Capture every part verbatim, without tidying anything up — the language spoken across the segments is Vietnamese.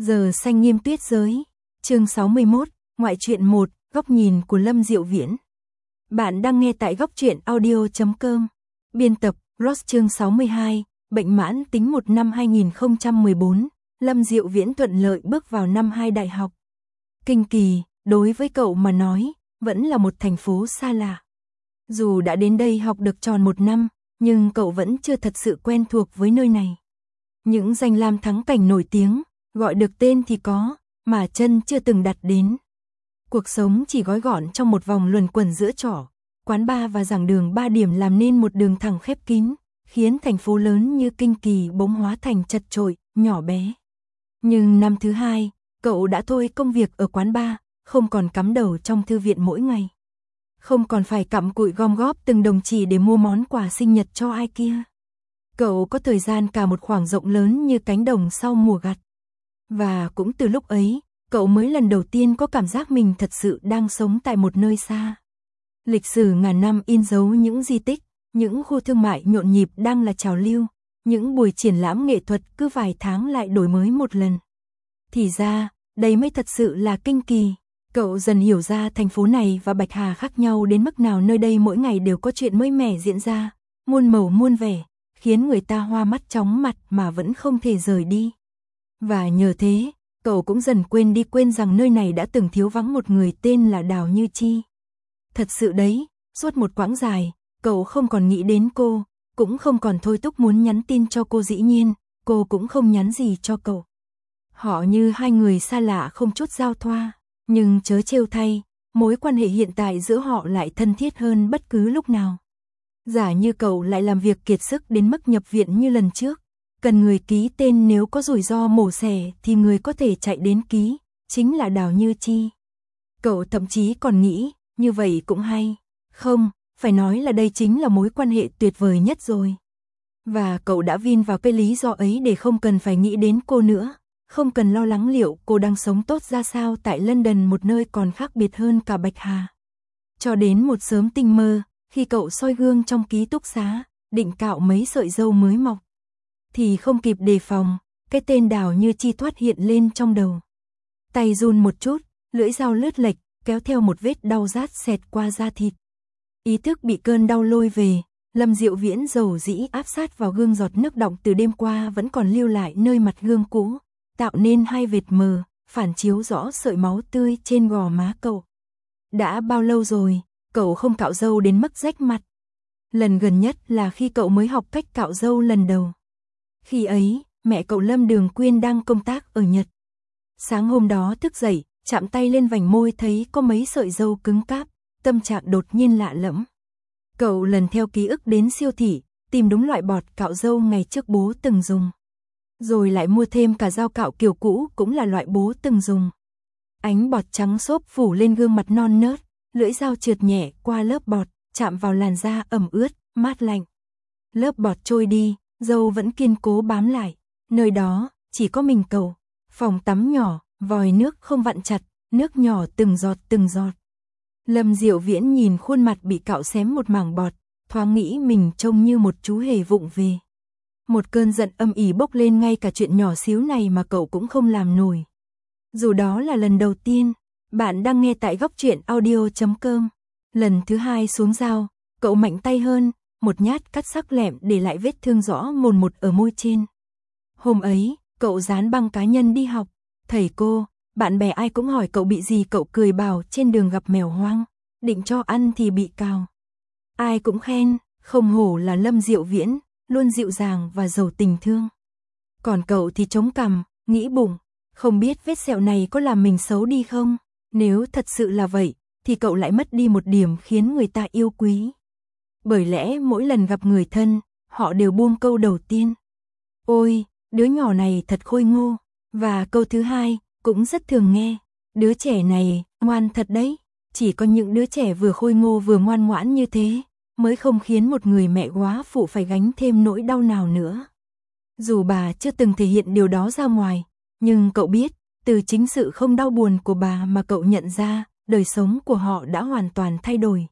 Giờ xanh nghiêm tuyết giới. Chương sáu mươi mốt, ngoại truyện một, góc nhìn của Lâm Diệu Viễn. Bạn đang nghe tại góc truyện audio chấm com. Biên tập, Ross. Chương sáu mươi hai, bệnh mãn tính một năm hai nghìn không trăm mười bốn, Lâm Diệu Viễn thuận lợi bước vào năm hai đại học. Kinh Kỳ, đối với cậu mà nói, vẫn là một thành phố xa lạ. Dù đã đến đây học được tròn một năm, nhưng cậu vẫn chưa thật sự quen thuộc với nơi này. Những danh lam thắng cảnh nổi tiếng, gọi được tên thì có, mà chân chưa từng đặt đến. Cuộc sống chỉ gói gọn trong một vòng luẩn quẩn giữa trọ, quán bar và giảng đường ba điểm làm nên một đường thẳng khép kín, khiến thành phố lớn như Kinh Kỳ bỗng hóa thành chật chội, nhỏ bé. Nhưng năm thứ hai, cậu đã thôi công việc ở quán bar, không còn cắm đầu trong thư viện mỗi ngày. Không còn phải cặm cụi gom góp từng đồng chỉ để mua món quà sinh nhật cho ai kia. Cậu có thời gian cả một khoảng rộng lớn như cánh đồng sau mùa gặt. Và cũng từ lúc ấy, cậu mới lần đầu tiên có cảm giác mình thật sự đang sống tại một nơi xa. Lịch sử ngàn năm in dấu những di tích, những khu thương mại nhộn nhịp đang là trào lưu, những buổi triển lãm nghệ thuật cứ vài tháng lại đổi mới một lần. Thì ra, đây mới thật sự là Kinh Kỳ. Cậu dần hiểu ra thành phố này và Bạch Hà khác nhau đến mức nào, nơi đây mỗi ngày đều có chuyện mới mẻ diễn ra, muôn màu muôn vẻ, khiến người ta hoa mắt chóng mặt mà vẫn không thể rời đi. Và nhờ thế, cậu cũng dần quên đi quên rằng nơi này đã từng thiếu vắng một người tên là Đào Như Chi. Thật sự đấy, suốt một quãng dài, cậu không còn nghĩ đến cô, cũng không còn thôi thúc muốn nhắn tin cho cô, dĩ nhiên, cô cũng không nhắn gì cho cậu. Họ như hai người xa lạ không chút giao thoa, nhưng chớ trêu thay, mối quan hệ hiện tại giữa họ lại thân thiết hơn bất cứ lúc nào. Giả như cậu lại làm việc kiệt sức đến mức nhập viện như lần trước, cần người ký tên, nếu có rủi ro mổ xẻ thì người có thể chạy đến ký, chính là Đào Như Chi. Cậu thậm chí còn nghĩ, như vậy cũng hay. Không, phải nói là đây chính là mối quan hệ tuyệt vời nhất rồi. Và cậu đã vin vào cái lý do ấy để không cần phải nghĩ đến cô nữa, không cần lo lắng liệu cô đang sống tốt ra sao tại London, một nơi còn khác biệt hơn cả Bạch Hà. Cho đến một sớm tinh mơ, khi cậu soi gương trong ký túc xá, định cạo mấy sợi râu mới mọc, thì không kịp đề phòng, cái tên Đào Như Chi thoát hiện lên trong đầu. Tay run một chút, lưỡi dao lướt lệch, kéo theo một vết đau rát xẹt qua da thịt. Ý thức bị cơn đau lôi về, Lâm Diệu Viễn dầu dĩ áp sát vào gương, giọt nước đọng từ đêm qua vẫn còn lưu lại nơi mặt gương cũ, tạo nên hai vệt mờ, phản chiếu rõ sợi máu tươi trên gò má cậu. Đã bao lâu rồi, cậu không cạo râu đến mức rách mặt. Lần gần nhất là khi cậu mới học cách cạo râu lần đầu. Khi ấy, mẹ cậu Lâm Đường Quyên đang công tác ở Nhật. Sáng hôm đó thức dậy, chạm tay lên vành môi thấy có mấy sợi râu cứng cáp, tâm trạng đột nhiên lạ lẫm. Cậu lần theo ký ức đến siêu thị, tìm đúng loại bọt cạo râu ngày trước bố từng dùng. Rồi lại mua thêm cả dao cạo kiểu cũ cũng là loại bố từng dùng. Ánh bọt trắng xốp phủ lên gương mặt non nớt, lưỡi dao trượt nhẹ qua lớp bọt, chạm vào làn da ẩm ướt, mát lạnh. Lớp bọt trôi đi, râu vẫn kiên cố bám lại, nơi đó chỉ có mình cậu. Phòng tắm nhỏ, vòi nước không vặn chặt, nước nhỏ từng giọt từng giọt. Lâm Diệu Viễn nhìn khuôn mặt bị cạo xém một mảng bọt, thoáng nghĩ mình trông như một chú hề vụng về. Một cơn giận âm ỉ bốc lên, ngay cả chuyện nhỏ xíu này mà cậu cũng không làm nổi. Dù đó là lần đầu tiên. Bạn đang nghe tại góc truyện audio chấm com. Lần thứ hai xuống dao, cậu mạnh tay hơn, một nhát cắt sắc lẹm để lại vết thương rõ mồn một ở môi trên. Hôm ấy, cậu dán băng cá nhân đi học, thầy cô, bạn bè ai cũng hỏi cậu bị gì, cậu cười bảo trên đường gặp mèo hoang, định cho ăn thì bị cào. Ai cũng khen, không hổ là Lâm Diệu Viễn, luôn dịu dàng và giàu tình thương. Còn cậu thì chống cằm, nghĩ bụng, không biết vết sẹo này có làm mình xấu đi không? Nếu thật sự là vậy, thì cậu lại mất đi một điểm khiến người ta yêu quý. Bởi lẽ mỗi lần gặp người thân, họ đều buông câu đầu tiên: ôi, đứa nhỏ này thật khôi ngô. Và câu thứ hai, cũng rất thường nghe: đứa trẻ này, ngoan thật đấy. Chỉ có những đứa trẻ vừa khôi ngô vừa ngoan ngoãn như thế, mới không khiến một người mẹ góa phụ phải gánh thêm nỗi đau nào nữa. Dù bà chưa từng thể hiện điều đó ra ngoài, nhưng cậu biết, từ chính sự không đau buồn của bà mà cậu nhận ra, đời sống của họ đã hoàn toàn thay đổi.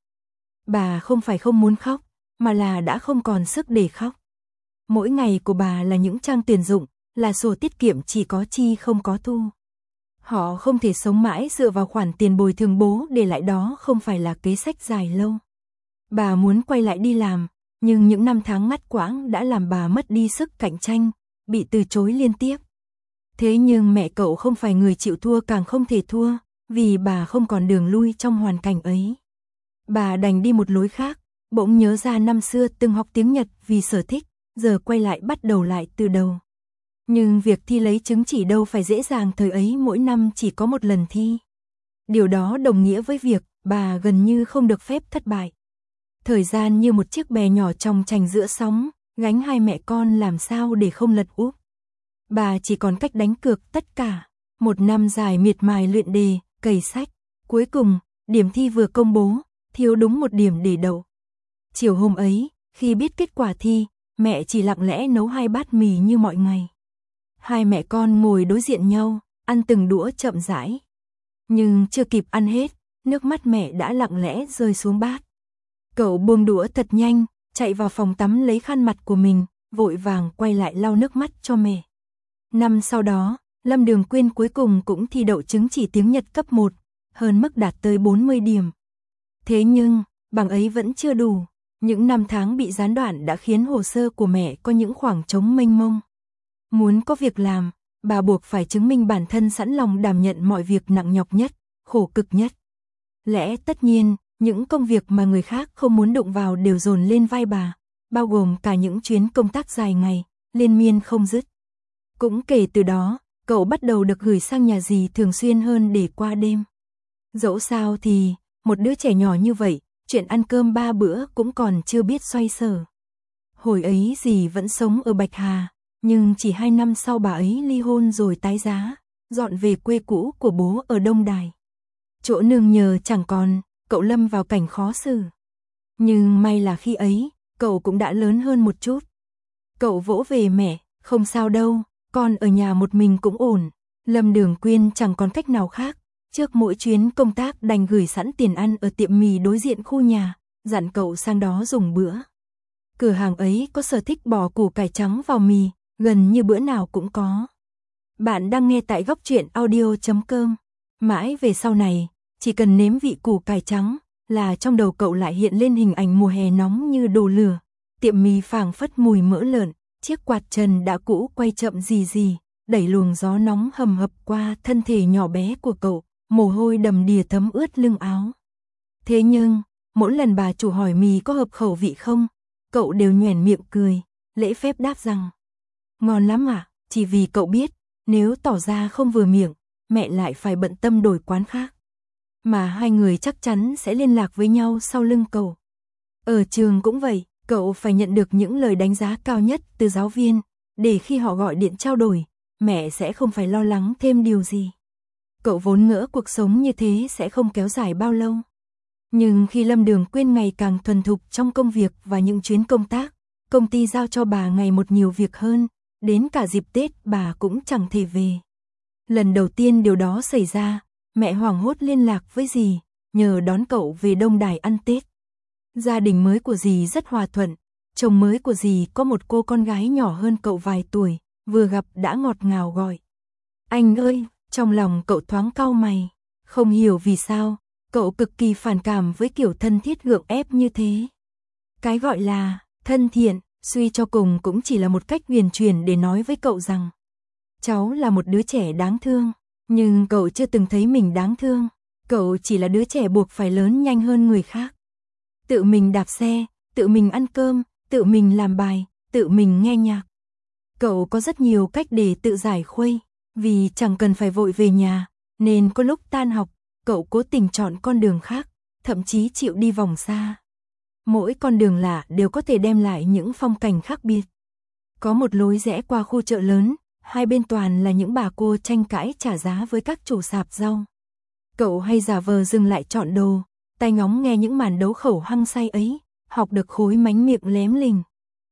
Bà không phải không muốn khóc, mà là đã không còn sức để khóc. Mỗi ngày của bà là những trang tuyển dụng, là sổ tiết kiệm chỉ có chi không có thu. Họ không thể sống mãi dựa vào khoản tiền bồi thường bố để lại, đó không phải là kế sách dài lâu. Bà muốn quay lại đi làm, nhưng những năm tháng ngắt quãng đã làm bà mất đi sức cạnh tranh, bị từ chối liên tiếp. Thế nhưng mẹ cậu không phải người chịu thua, càng không thể thua, vì bà không còn đường lui trong hoàn cảnh ấy. Bà đành đi một lối khác, bỗng nhớ ra năm xưa từng học tiếng Nhật vì sở thích, giờ quay lại bắt đầu lại từ đầu. Nhưng việc thi lấy chứng chỉ đâu phải dễ dàng, thời ấy mỗi năm chỉ có một lần thi. Điều đó đồng nghĩa với việc bà gần như không được phép thất bại. Thời gian như một chiếc bè nhỏ trong chành giữa sóng, gánh hai mẹ con làm sao để không lật úp. Bà chỉ còn cách đánh cược tất cả. Một năm dài miệt mài luyện đề, cày sách. Cuối cùng, điểm thi vừa công bố, thiếu đúng một điểm để đậu. Chiều hôm ấy, khi biết kết quả thi, mẹ chỉ lặng lẽ nấu hai bát mì như mọi ngày. Hai mẹ con ngồi đối diện nhau, ăn từng đũa chậm rãi. Nhưng chưa kịp ăn hết, nước mắt mẹ đã lặng lẽ rơi xuống bát. Cậu buông đũa thật nhanh, chạy vào phòng tắm lấy khăn mặt của mình, vội vàng quay lại lau nước mắt cho mẹ. Năm sau đó, Lâm Đường Quyên cuối cùng cũng thi đậu chứng chỉ tiếng Nhật cấp một, hơn mức đạt tới bốn mươi điểm. Thế nhưng, bằng ấy vẫn chưa đủ. Những năm tháng bị gián đoạn đã khiến hồ sơ của mẹ có những khoảng trống mênh mông. Muốn có việc làm, bà buộc phải chứng minh bản thân sẵn lòng đảm nhận mọi việc nặng nhọc nhất, khổ cực nhất. Lẽ tất nhiên, những công việc mà người khác không muốn đụng vào đều dồn lên vai bà, bao gồm cả những chuyến công tác dài ngày, liên miên không dứt. Cũng kể từ đó, cậu bắt đầu được gửi sang nhà dì thường xuyên hơn để qua đêm. Dẫu sao thì, một đứa trẻ nhỏ như vậy, chuyện ăn cơm ba bữa cũng còn chưa biết xoay sở. Hồi ấy dì vẫn sống ở Bạch Hà, nhưng chỉ hai năm sau bà ấy ly hôn rồi tái giá, dọn về quê cũ của bố ở Đông Đài. Chỗ nương nhờ chẳng còn, cậu lâm vào cảnh khó xử. Nhưng may là khi ấy, cậu cũng đã lớn hơn một chút. Cậu vỗ về mẹ, không sao đâu, con ở nhà một mình cũng ổn. Lâm Đường Quyên chẳng còn cách nào khác, trước mỗi chuyến công tác đành gửi sẵn tiền ăn ở tiệm mì đối diện khu nhà, dặn cậu sang đó dùng bữa. Cửa hàng ấy có sở thích bỏ củ cải trắng vào mì, gần như bữa nào cũng có. Bạn đang nghe tại góc truyện audio chấm com. Mãi về sau này, chỉ cần nếm vị củ cải trắng là trong đầu cậu lại hiện lên hình ảnh mùa hè nóng như đổ lửa, tiệm mì phảng phất mùi mỡ lợn, chiếc quạt trần đã cũ quay chậm rì rì, đẩy luồng gió nóng hầm hập qua thân thể nhỏ bé của cậu, mồ hôi đầm đìa thấm ướt lưng áo. Thế nhưng, mỗi lần bà chủ hỏi mì có hợp khẩu vị không, cậu đều nhoẻn miệng cười, lễ phép đáp rằng ngon lắm ạ, à, chỉ vì cậu biết, nếu tỏ ra không vừa miệng, mẹ lại phải bận tâm đổi quán khác. Mà hai người chắc chắn sẽ liên lạc với nhau sau lưng cậu. Ở trường cũng vậy, cậu phải nhận được những lời đánh giá cao nhất từ giáo viên, để khi họ gọi điện trao đổi, mẹ sẽ không phải lo lắng thêm điều gì. Cậu vốn ngỡ cuộc sống như thế sẽ không kéo dài bao lâu. Nhưng khi Lâm Đường Quyên ngày càng thuần thục trong công việc và những chuyến công tác, công ty giao cho bà ngày một nhiều việc hơn, đến cả dịp Tết bà cũng chẳng thể về. Lần đầu tiên điều đó xảy ra, mẹ hoảng hốt liên lạc với dì, nhờ đón cậu về Đông Đài ăn Tết. Gia đình mới của dì rất hòa thuận, chồng mới của dì có một cô con gái nhỏ hơn cậu vài tuổi, vừa gặp đã ngọt ngào gọi. Anh ơi, trong lòng cậu thoáng cau mày, không hiểu vì sao, cậu cực kỳ phản cảm với kiểu thân thiết gượng ép như thế. Cái gọi là thân thiện, suy cho cùng cũng chỉ là một cách huyền chuyển để nói với cậu rằng cháu là một đứa trẻ đáng thương, nhưng cậu chưa từng thấy mình đáng thương, cậu chỉ là đứa trẻ buộc phải lớn nhanh hơn người khác. Tự mình đạp xe, tự mình ăn cơm, tự mình làm bài, tự mình nghe nhạc. Cậu có rất nhiều cách để tự giải khuây, vì chẳng cần phải vội về nhà, nên có lúc tan học, cậu cố tình chọn con đường khác, thậm chí chịu đi vòng xa. Mỗi con đường lạ đều có thể đem lại những phong cảnh khác biệt. Có một lối rẽ qua khu chợ lớn, hai bên toàn là những bà cô tranh cãi trả giá với các chủ sạp rau. Cậu hay giả vờ dừng lại chọn đồ, tai ngóng nghe những màn đấu khẩu hăng say ấy, học được khối mánh miệng lém lình.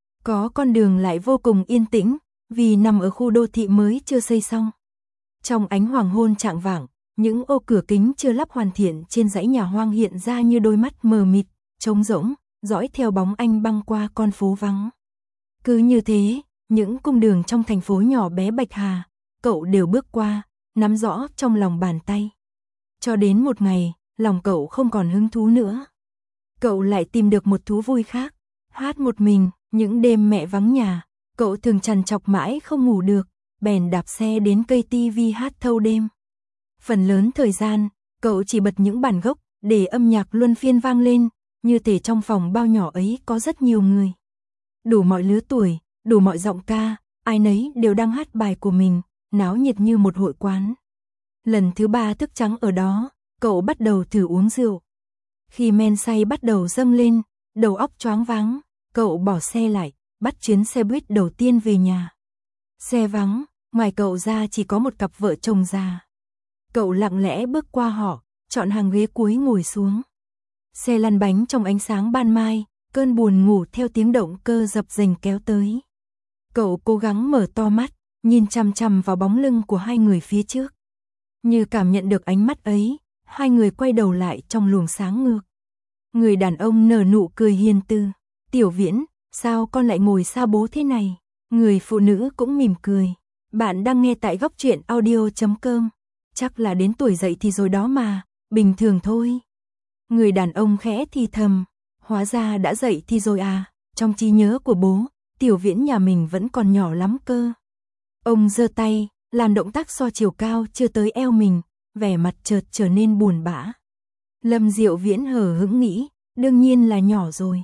Có con đường lại vô cùng yên tĩnh, vì nằm ở khu đô thị mới chưa xây xong. Trong ánh hoàng hôn chạng vạng, những ô cửa kính chưa lắp hoàn thiện trên dãy nhà hoang hiện ra như đôi mắt mờ mịt, trống rỗng, dõi theo bóng anh băng qua con phố vắng. Cứ như thế, những cung đường trong thành phố nhỏ bé Bạch Hà, cậu đều bước qua, nắm rõ trong lòng bàn tay. Cho đến một ngày, lòng cậu không còn hứng thú nữa. Cậu lại tìm được một thú vui khác, hát một mình. Những đêm mẹ vắng nhà, cậu thường trằn trọc mãi không ngủ được, bèn đạp xe đến cây tivi hát thâu đêm. Phần lớn thời gian, cậu chỉ bật những bản gốc để âm nhạc luân phiên vang lên, như thể trong phòng bao nhỏ ấy có rất nhiều người. Đủ mọi lứa tuổi, đủ mọi giọng ca, ai nấy đều đang hát bài của mình, náo nhiệt như một hội quán. Lần thứ ba thức trắng ở đó, cậu bắt đầu thử uống rượu. Khi men say bắt đầu dâng lên, đầu óc choáng váng, cậu bỏ xe lại, bắt chuyến xe buýt đầu tiên về nhà. Xe vắng, ngoài cậu ra chỉ có một cặp vợ chồng già. Cậu lặng lẽ bước qua họ, chọn hàng ghế cuối ngồi xuống. Xe lăn bánh trong ánh sáng ban mai, cơn buồn ngủ theo tiếng động cơ dập dềnh kéo tới. Cậu cố gắng mở to mắt, nhìn chằm chằm vào bóng lưng của hai người phía trước. Như cảm nhận được ánh mắt ấy, hai người quay đầu lại trong luồng sáng ngược. Người đàn ông nở nụ cười hiền từ. Tiểu Viễn, sao con lại ngồi xa bố thế này? Người phụ nữ cũng mỉm cười. Bạn đang nghe tại góc truyện audio chấm com. Chắc là đến tuổi dậy thì rồi đó mà, bình thường thôi. Người đàn ông khẽ thì thầm. Hóa ra đã dậy thì rồi à, trong trí nhớ của bố, Tiểu Viễn nhà mình vẫn còn nhỏ lắm cơ. Ông giơ tay, làm động tác so chiều cao chưa tới eo mình, vẻ mặt chợt trở nên buồn bã. Lâm Diệu Viễn hờ hững nghĩ, đương nhiên là nhỏ rồi.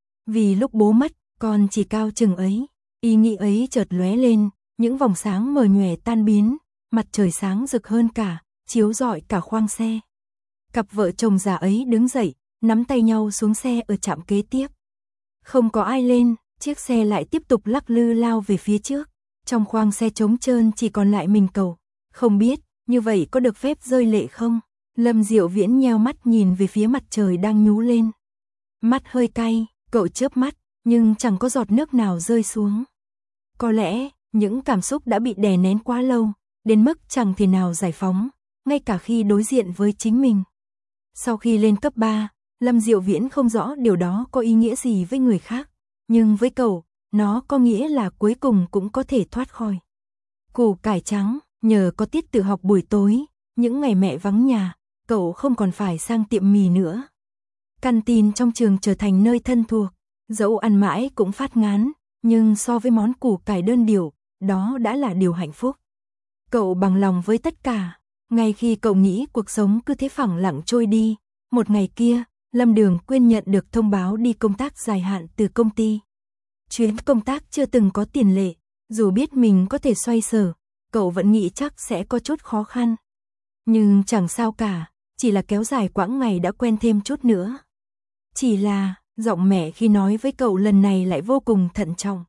Vì lúc bố mất, con chỉ cao chừng ấy. Ý nghĩ ấy chợt lóe lên, những vòng sáng mờ nhòe tan biến, mặt trời sáng rực hơn cả, chiếu rọi cả khoang xe. Cặp vợ chồng già ấy đứng dậy, nắm tay nhau xuống xe ở trạm kế tiếp. Không có ai lên, chiếc xe lại tiếp tục lắc lư lao về phía trước. Trong khoang xe trống trơn chỉ còn lại mình cậu. Không biết, như vậy có được phép rơi lệ không? Lâm Diệu Viễn nheo mắt nhìn về phía mặt trời đang nhú lên. Mắt hơi cay, cậu chớp mắt, nhưng chẳng có giọt nước nào rơi xuống. Có lẽ, những cảm xúc đã bị đè nén quá lâu, đến mức chẳng thể nào giải phóng, ngay cả khi đối diện với chính mình. Sau khi lên cấp ba, Lâm Diệu Viễn không rõ điều đó có ý nghĩa gì với người khác, nhưng với cậu, nó có nghĩa là cuối cùng cũng có thể thoát khỏi. Củ cải trắng, nhờ có tiết tự học buổi tối, những ngày mẹ vắng nhà, cậu không còn phải sang tiệm mì nữa. Căn tin trong trường trở thành nơi thân thuộc, dẫu ăn mãi cũng phát ngán, nhưng so với món củ cải đơn điệu, đó đã là điều hạnh phúc. Cậu bằng lòng với tất cả, ngay khi cậu nghĩ cuộc sống cứ thế phẳng lặng trôi đi, một ngày kia, Lâm Đường Quyên nhận được thông báo đi công tác dài hạn từ công ty. Chuyến công tác chưa từng có tiền lệ, dù biết mình có thể xoay sở, cậu vẫn nghĩ chắc sẽ có chút khó khăn. Nhưng chẳng sao cả, chỉ là kéo dài quãng ngày đã quen thêm chút nữa. Chỉ là, giọng mẹ khi nói với cậu lần này lại vô cùng thận trọng.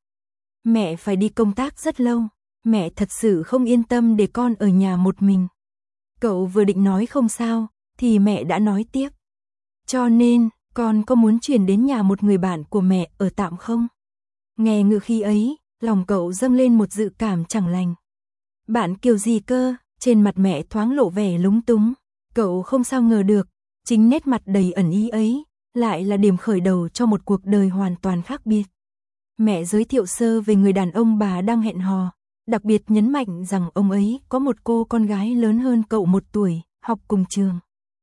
Mẹ phải đi công tác rất lâu, mẹ thật sự không yên tâm để con ở nhà một mình. Cậu vừa định nói không sao, thì mẹ đã nói tiếp. Cho nên, con có muốn chuyển đến nhà một người bạn của mẹ ở tạm không? Nghe ngữ khí ấy, lòng cậu dâng lên một dự cảm chẳng lành. Bạn kiểu gì cơ? Trên mặt mẹ thoáng lộ vẻ lúng túng. Cậu không sao ngờ được, chính nét mặt đầy ẩn ý ấy, lại là điểm khởi đầu cho một cuộc đời hoàn toàn khác biệt. Mẹ giới thiệu sơ về người đàn ông bà đang hẹn hò, đặc biệt nhấn mạnh rằng ông ấy có một cô con gái lớn hơn cậu một tuổi, học cùng trường.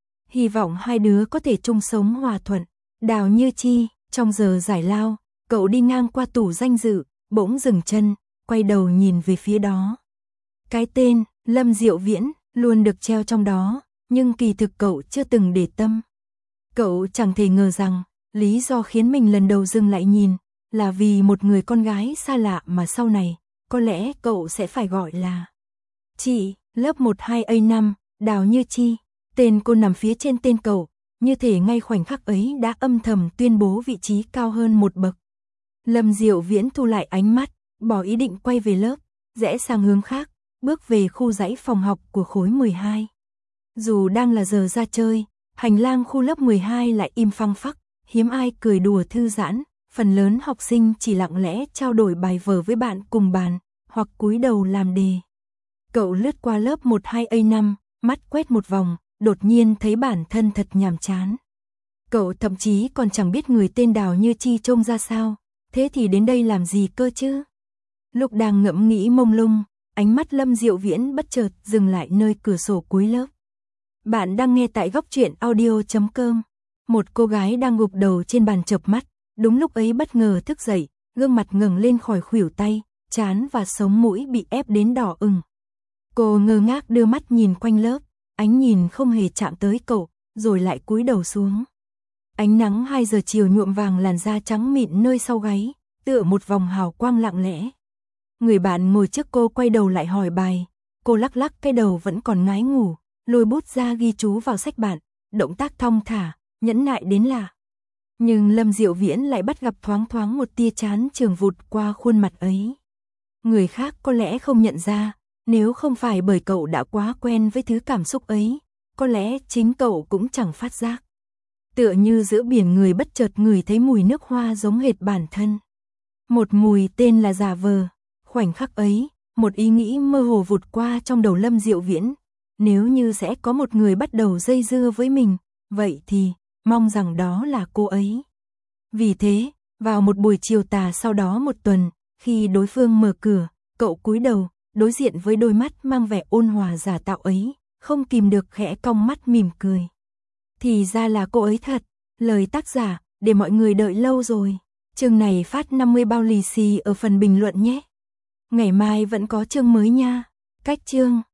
Hy vọng hai đứa có thể chung sống hòa thuận. Đào Như Chi, trong giờ giải lao, cậu đi ngang qua tủ danh dự, bỗng dừng chân, quay đầu nhìn về phía đó. Cái tên, Lâm Diệu Viễn, luôn được treo trong đó, nhưng kỳ thực cậu chưa từng để tâm. Cậu chẳng thể ngờ rằng, lý do khiến mình lần đầu dừng lại nhìn, là vì một người con gái xa lạ mà sau này, có lẽ cậu sẽ phải gọi là chị, lớp một hai A năm, Đào Như Chi. Tên cô nằm phía trên tên cậu, như thể ngay khoảnh khắc ấy đã âm thầm tuyên bố vị trí cao hơn một bậc. Lâm Diệu Viễn thu lại ánh mắt, bỏ ý định quay về lớp, rẽ sang hướng khác, bước về khu dãy phòng học của khối mười hai. Dù đang là giờ ra chơi, hành lang khu lớp mười hai lại im phăng phắc, hiếm ai cười đùa thư giãn, phần lớn học sinh chỉ lặng lẽ trao đổi bài vở với bạn cùng bàn, hoặc cúi đầu làm đề. Cậu lướt qua lớp một hai A năm, mắt quét một vòng, đột nhiên thấy bản thân thật nhàm chán. Cậu thậm chí còn chẳng biết người tên Đào Như Chi trông ra sao, thế thì đến đây làm gì cơ chứ? Lúc đang ngẫm nghĩ mông lung, ánh mắt Lâm Diệu Viễn bất chợt dừng lại nơi cửa sổ cuối lớp. Bạn đang nghe tại góc truyện audio chấm com. Một cô gái đang gục đầu trên bàn chợp mắt, đúng lúc ấy bất ngờ thức dậy, gương mặt ngẩng lên khỏi khuỷu tay, trán và sống mũi bị ép đến đỏ ửng. Cô ngơ ngác đưa mắt nhìn quanh lớp, ánh nhìn không hề chạm tới cậu, rồi lại cúi đầu xuống. Ánh nắng hai giờ chiều nhuộm vàng làn da trắng mịn nơi sau gáy, tựa một vòng hào quang lặng lẽ. Người bạn ngồi trước cô quay đầu lại hỏi bài, cô lắc lắc cái đầu vẫn còn ngái ngủ, lôi bút ra ghi chú vào sách bạn, động tác thong thả, nhẫn nại đến lạ. Nhưng Lâm Diệu Viễn lại bắt gặp thoáng thoáng một tia chán chường vụt qua khuôn mặt ấy. Người khác có lẽ không nhận ra, nếu không phải bởi cậu đã quá quen với thứ cảm xúc ấy, có lẽ chính cậu cũng chẳng phát giác. Tựa như giữa biển người bất chợt ngửi thấy mùi nước hoa giống hệt bản thân. Một mùi tên là giả vờ. Khoảnh khắc ấy, một ý nghĩ mơ hồ vụt qua trong đầu Lâm Diệu Viễn. Nếu như sẽ có một người bắt đầu dây dưa với mình, vậy thì, mong rằng đó là cô ấy. Vì thế, vào một buổi chiều tà sau đó một tuần, khi đối phương mở cửa, cậu cúi đầu, đối diện với đôi mắt mang vẻ ôn hòa giả tạo ấy, không kìm được khẽ cong mắt mỉm cười. Thì ra là cô ấy thật, lời tác giả, để mọi người đợi lâu rồi. Chương này phát năm mươi bao lì xì ở phần bình luận nhé. Ngày mai vẫn có chương mới nha. Cách chương